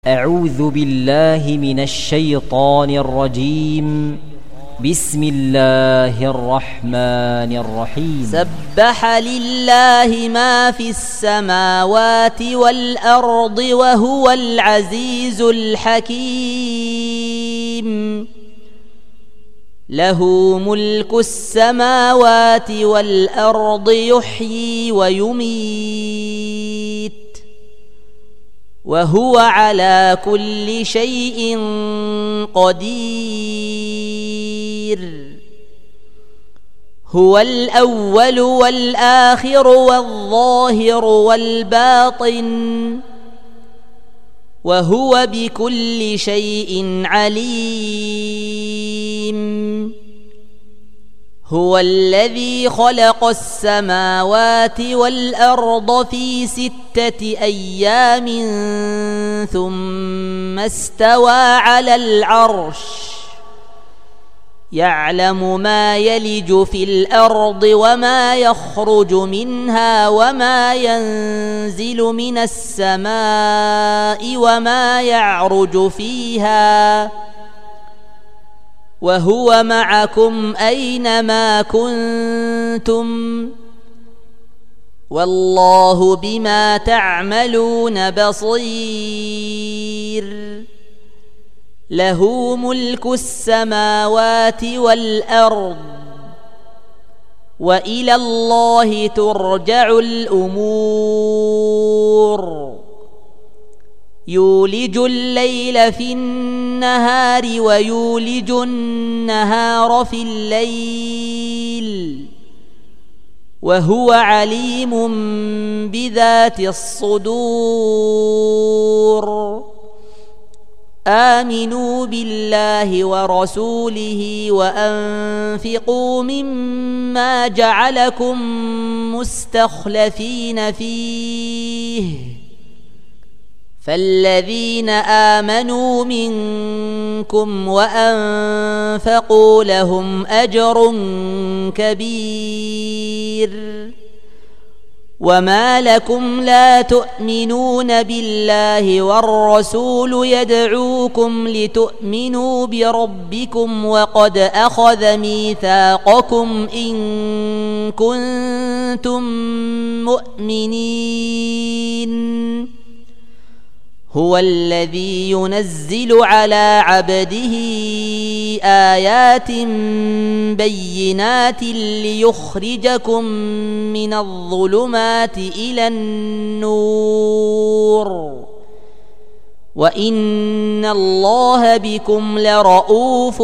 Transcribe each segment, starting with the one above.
أعوذ بالله من الشيطان الرجيم. بسم الله الرحمن الرحيم. سبح لله ما في السماوات والأرض وهو العزيز الحكيم. له ملك السماوات والأرض يحيي ويميت وهو على كل شيء قدير. هو الأول والآخر والظاهر والباطن وهو بكل شيء عليم. هو الذي خلق السماوات والأرض في 6 أيام ثم استوى على العرش يعلم ما يلج في الأرض وما يخرج منها وما ينزل من السماء وما يعرج فيها وهو معكم أينما كنتم والله بما تعملون بصير. له ملك السماوات والأرض وإلى الله ترجع الأمور. يولج الليل في النهار ويولج النهار في الليل وهو عليم بذات الصدور. آمنوا بالله ورسوله وأنفقوا مما جعلكم مستخلفين فيه فالذين آمنوا منكم وأنفقوا لهم أجر كبير. وما لكم لا تؤمنون بالله والرسول يدعوكم لتؤمنوا بربكم وقد أخذ ميثاقكم إن كنتم مؤمنين. هو الذي ينزل على عبده آيات بينات ليخرجكم من الظلمات إلى النور وإن الله بكم لرؤوف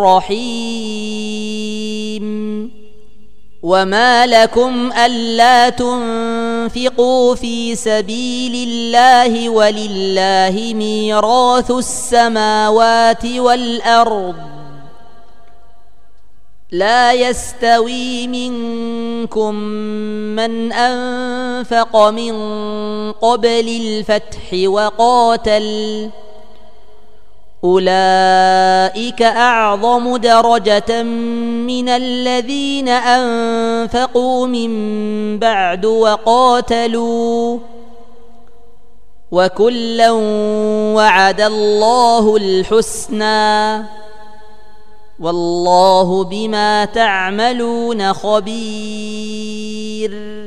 رحيم. وما لكم ألا تنفقوا في سبيل الله ولله ميراث السماوات والأرض. لا يستوي منكم من أنفق من قبل الفتح وقاتل أولئك أعظم درجة من الذين أنفقوا من بعد وقاتلوا وكلا وعد الله الحسنى والله بما تعملون خبير.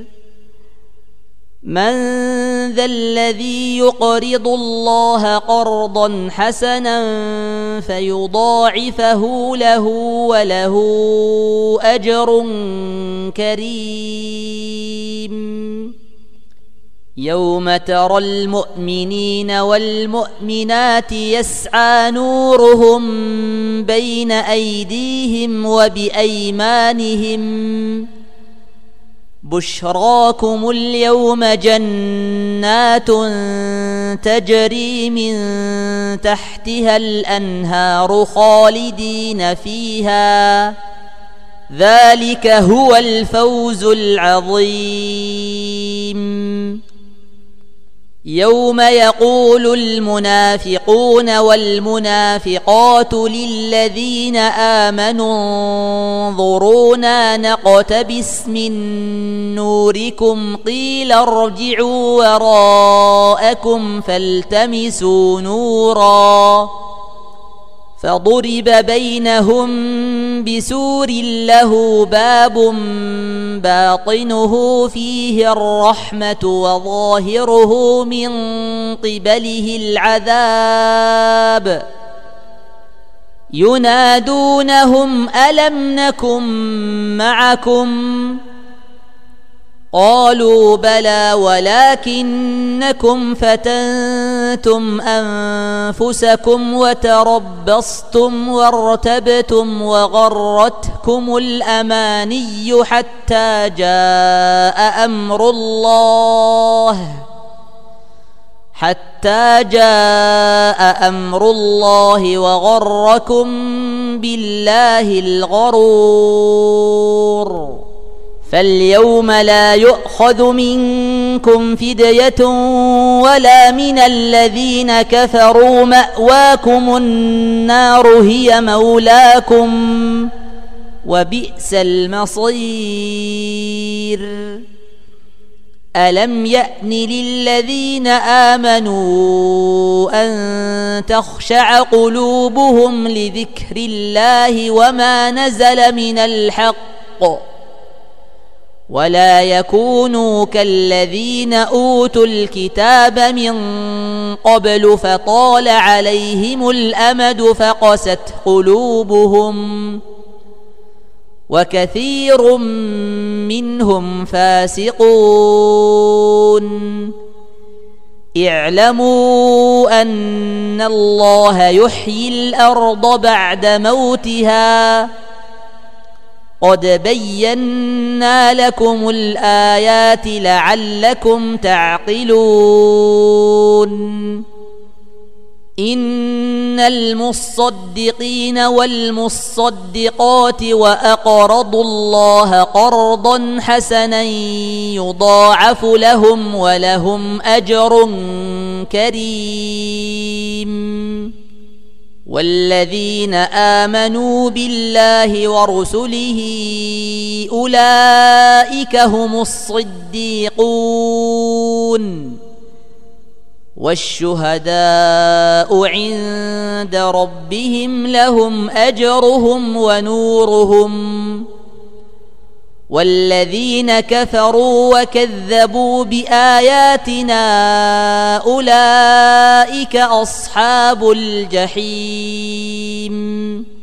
من ذا الذي يقرض الله قرضا حسنا فيضاعفه له وله أجر كريم. يوم ترى المؤمنين والمؤمنات يسعى نورهم بين أيديهم وبأيمانهم بشراكم اليوم جنات تجري من تحتها الأنهار خالدين فيها ذلك هو الفوز العظيم. يوم يقول المنافقون والمنافقات للذين آمنوا انظرونا نقتبس من نوركم قيل ارجعوا وراءكم فالتمسوا نورا فضرب بينهم بسور له باب باطنه فيه الرحمة وظاهره من قبله العذاب ينادونهم ألم نكن معكم قالوا بلى ولكنكم فتنتم أنفسكم وتربصتم وارتبتم وغرتكم الأماني حتى جاء أمر الله وغركم بالله الغرور فاليوم لا يؤخذ منكم فدية ولا من الذين كفروا مأواكم النار هي مولاكم وبئس المصير ألم يأن للذين آمنوا أن تخشع قلوبهم لذكر الله وما نزل من الحق ولا يكونوا كالذين أوتوا الكتاب من قبل فطال عليهم الأمد فقست قلوبهم وكثير منهم فاسقون اعلموا أن الله يحيي الأرض بعد موتها قد بينا لكم الآيات لعلكم تعقلون إن المصدقين والمصدقات وأقرضوا الله قرضا حسنا يضاعف لهم ولهم أجر كريم والذين آمنوا بالله ورسله أولئك هم الصديقون والشهداء عند ربهم لهم أجرهم ونورهم والذين كفروا وكذبوا بآياتنا أولئك أصحاب الجحيم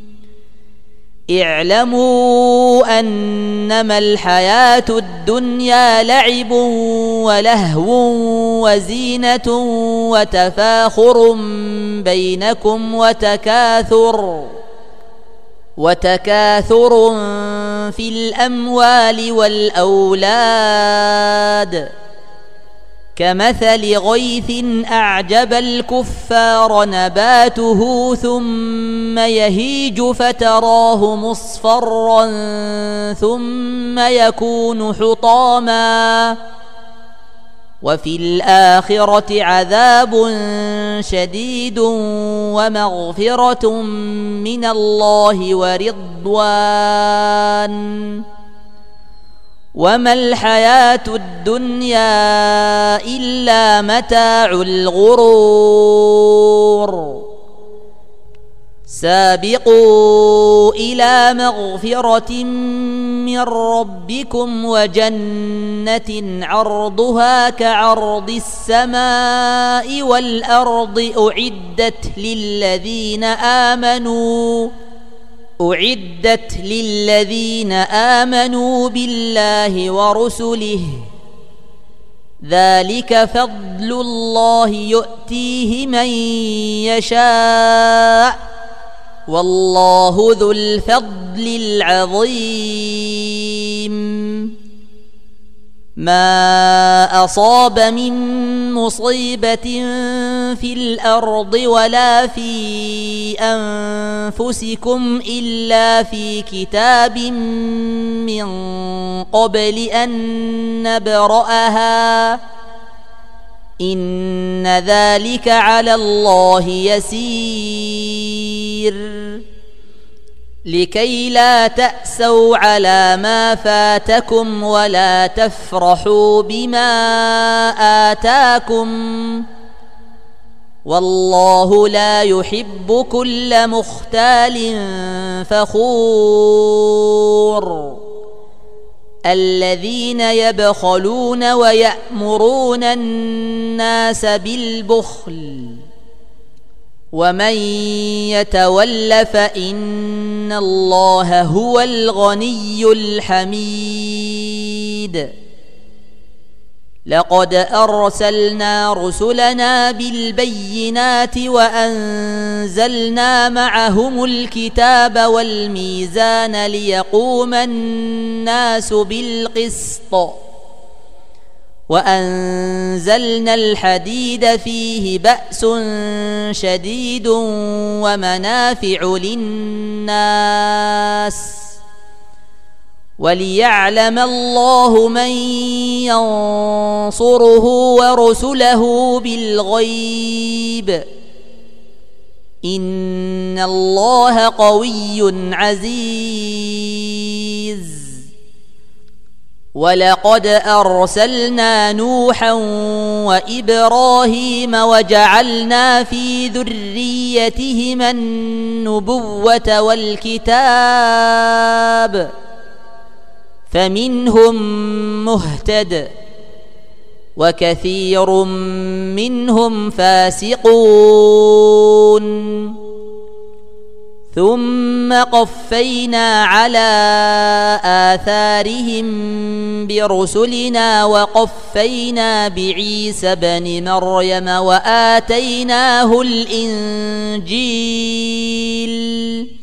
اعلموا أنما الحياة الدنيا لعب ولهو وزينة وتفاخر بينكم وتكاثر في الأموال والأولاد كمثل غيث أعجب الكفار نباته ثم يهيج فتراه مصفرا ثم يكون حطاما وفي الآخرة عذاب شديد ومغفرة من الله ورضوان وما الحياة الدنيا إلا متاع الغرور سابقوا إلى مغفرة من ربكم وجنة عرضها كعرض السماء والأرض أعدت للذين آمنوا بالله ورسله ذلك فضل الله يؤتيه من يشاء والله ذو الفضل العظيم ما أصاب من مصيبة في الأرض ولا في أنفسكم إلا في كتاب من قبل أن نبرأها إن ذلك على الله يسير لكي لا تأسوا على ما فاتكم ولا تفرحوا بما آتاكم والله لا يحب كل مختال فخور الذين يبخلون ويأمرون الناس بالبخل ومن يتول فإن الله هو الغني الحميد لقد أرسلنا رسلنا بالبينات وأنزلنا معهم الكتاب والميزان ليقوم الناس بالقسط وأنزلنا الحديد فيه بأس شديد ومنافع للناس وليعلم الله من ينصره ورسله بالغيب إن الله قوي عزيز ولقد أرسلنا نوحا وإبراهيم وجعلنا في ذريتهما النبوة والكتاب فمنهم مهتد وكثير منهم فاسقون ثم قفينا على آثارهم برسلنا وقفينا بعيسى بن مريم وآتيناه الإنجيل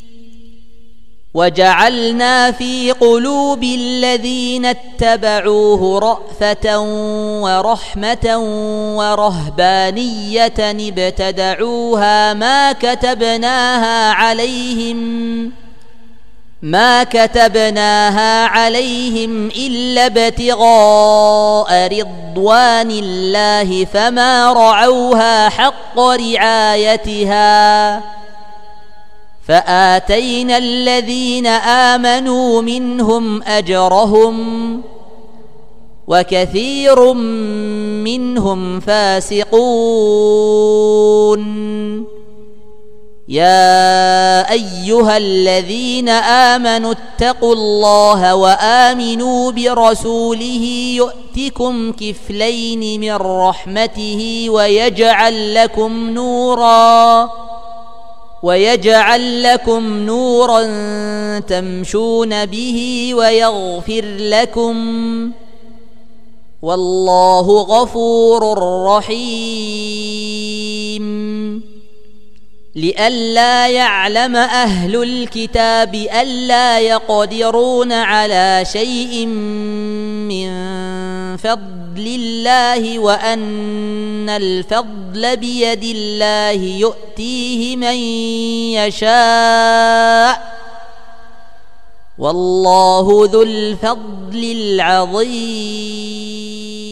وجعلنا في قلوب الذين اتبعوه رأفة ورحمة ورهبانية ابتدعوها ما كتبناها عليهم إلا ابتغاء رضوان الله فما رعوها حق رعايتها فآتينا الذين آمنوا منهم أجرهم وكثير منهم فاسقون يا أيها الذين آمنوا اتقوا الله وآمنوا برسوله يؤتكم كفلين من رحمته ويجعل لكم نورا تمشون به ويغفر لكم والله غفور رحيم لئلا يعلم أهل الكتاب ألا يقدرون على شيء من فضل الله وأن الفضل بيد الله يؤتيه من يشاء والله ذو الفضل العظيم